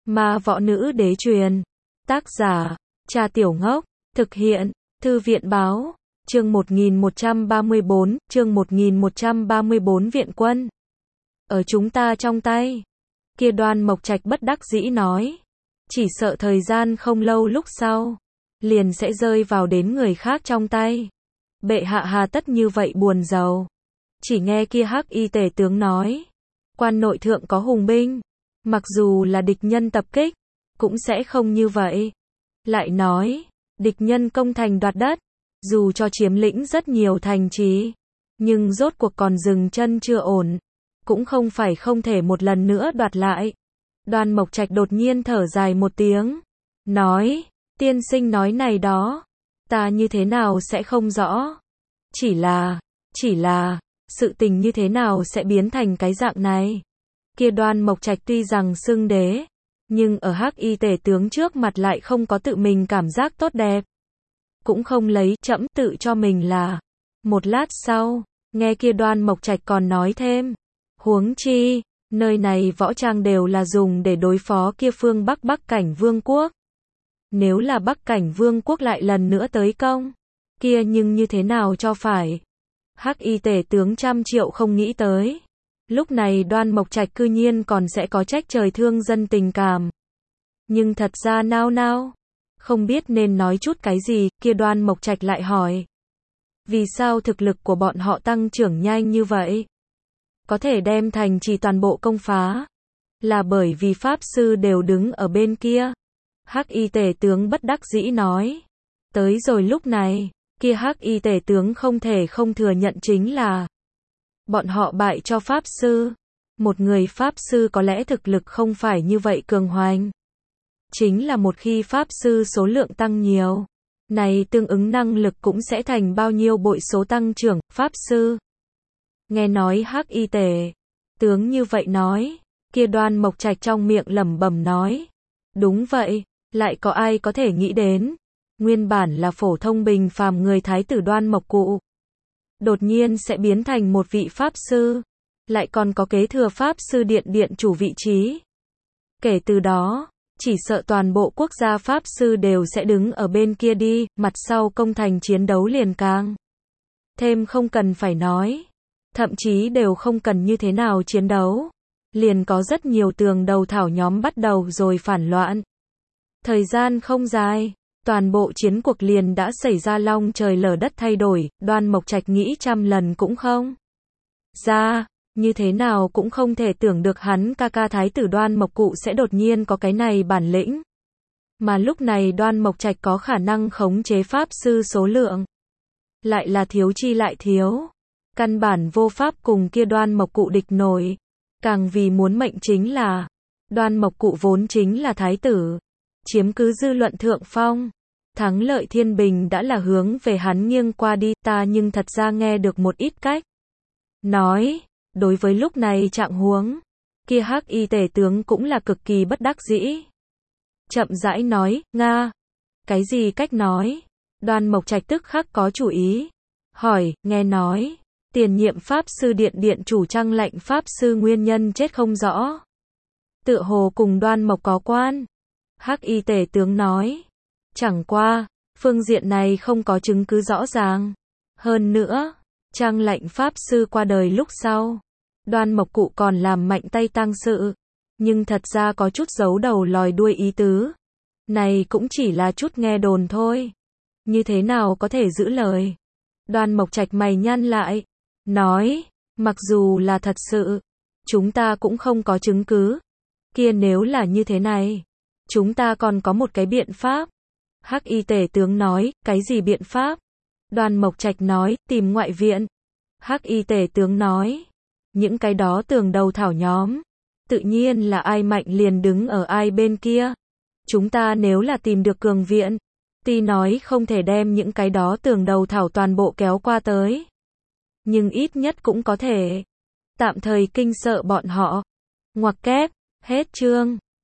Ma võ nữ đế truyền. Tác giả, Trà Tiểu Ngốc. Thực hiện, Thư viện báo. Chương 1134, chương 1134 viện quân. Ở chúng ta trong tay. Kia Đoan Mộc Trạch bất đắc dĩ nói. Chỉ sợ thời gian không lâu lúc sau, liền sẽ rơi vào đến người khác trong tay. Bệ hạ hà tất như vậy buồn rầu. Chỉ nghe kia Hắc Y tể tướng nói. Quan nội thượng có hùng binh. Mặc dù là địch nhân tập kích, cũng sẽ không như vậy. Lại nói, địch nhân công thành đoạt đất, dù cho chiếm lĩnh rất nhiều thành trì, nhưng rốt cuộc còn dừng chân chưa ổn, cũng không phải không thể một lần nữa đoạt lại. Đoan Mộc Trạch đột nhiên thở dài một tiếng, nói, tiên sinh nói này đó, ta như thế nào sẽ không rõ. Chỉ là, sự tình như thế nào sẽ biến thành cái dạng này. Kia Đoan Mộc Trạch tuy rằng xưng đế, nhưng ở Hắc Y tể tướng trước mặt lại không có tự mình cảm giác tốt đẹp. Cũng không lấy trẫm tự cho mình là. Một lát sau, nghe kia Đoan Mộc Trạch còn nói thêm. Huống chi, nơi này võ trang đều là dùng để đối phó kia phương Bắc Cảnh Vương quốc. Nếu là Bắc Cảnh Vương quốc lại lần nữa tới công, kia nhưng như thế nào cho phải. Hắc Y tể tướng trăm triệu không nghĩ tới. Lúc này Đoan Mộc Trạch cư nhiên còn sẽ có trách trời thương dân tình cảm. Nhưng thật ra nao, không biết nên nói chút cái gì, kia Đoan Mộc Trạch lại hỏi. Vì sao thực lực của bọn họ tăng trưởng nhanh như vậy? Có thể đem thành trì toàn bộ công phá? Là bởi vì Pháp Sư đều đứng ở bên kia. Hắc Y tể tướng bất đắc dĩ nói. Tới rồi lúc này, kia Hắc Y tể tướng không thể không thừa nhận chính là bọn họ bại cho Pháp Sư. Một người Pháp Sư có lẽ thực lực không phải như vậy cường hoành. Chính là một khi Pháp Sư số lượng tăng nhiều, này tương ứng năng lực cũng sẽ thành bao nhiêu bội số tăng trưởng. Pháp Sư. Nghe nói Hắc Y tể tướng như vậy nói, kia Đoan Mộc Trạch trong miệng lẩm bẩm nói. Đúng vậy, lại có ai có thể nghĩ đến. Nguyên bản là phổ thông bình phàm người thái tử Đoan Mộc Cụ, đột nhiên sẽ biến thành một vị Pháp Sư, lại còn có kế thừa Pháp Sư điện chủ vị trí. Kể từ đó, chỉ sợ toàn bộ quốc gia Pháp Sư đều sẽ đứng ở bên kia đi, mặt sau công thành chiến đấu liền càng thêm không cần phải nói. Thậm chí đều không cần như thế nào chiến đấu, liền có rất nhiều tường đầu thảo nhóm bắt đầu rồi phản loạn. Thời gian không dài, toàn bộ chiến cuộc liền đã xảy ra long trời lở đất thay đổi. Đoan Mộc Trạch nghĩ trăm lần cũng không ra, như thế nào cũng không thể tưởng được hắn ca ca thái tử Đoan Mộc Cụ sẽ đột nhiên có cái này bản lĩnh. Mà lúc này Đoan Mộc Trạch có khả năng khống chế Pháp Sư số lượng, lại là thiếu chi lại thiếu. Căn bản vô pháp cùng kia Đoan Mộc Cụ địch nổi. Càng vì muốn mệnh chính là, Đoan Mộc Cụ vốn chính là thái tử, chiếm cứ dư luận thượng phong. Thắng lợi thiên bình đã là hướng về hắn nghiêng qua đi. Ta nhưng thật ra nghe được một ít cách nói. Đối với lúc này trạng huống, kia Hắc Y tể tướng cũng là cực kỳ bất đắc dĩ. Chậm rãi nói, Nga. Cái gì cách nói? Đoan Mộc Trạch tức khắc có chủ ý. Hỏi, nghe nói, tiền nhiệm Pháp Sư điện chủ Trăng Lạnh Pháp Sư nguyên nhân chết không rõ. Tựa hồ cùng Đoan Mộc có quan. Hắc Y tể tướng nói. Chẳng qua, phương diện này không có chứng cứ rõ ràng. Hơn nữa, Trăng Lạnh Pháp Sư qua đời lúc sau, Đoan Mộc Cụ còn làm mạnh tay tang sự, nhưng thật ra có chút giấu đầu lòi đuôi ý tứ. Này cũng chỉ là chút nghe đồn thôi. Như thế nào có thể giữ lời? Đoan Mộc Trạch mày nhăn lại, nói, mặc dù là thật sự, chúng ta cũng không có chứng cứ. Kia nếu là như thế này, chúng ta còn có một cái biện pháp. Hắc Y tể tướng nói, cái gì biện pháp? Đoan Mộc Trạch nói, tìm ngoại viện. Hắc Y tể tướng nói, những cái đó tường đầu thảo nhóm, tự nhiên là ai mạnh liền đứng ở ai bên kia. Chúng ta nếu là tìm được cường viện, tuy nói không thể đem những cái đó tường đầu thảo toàn bộ kéo qua tới, nhưng ít nhất cũng có thể tạm thời kinh sợ bọn họ. Ngoặc kép, hết chương.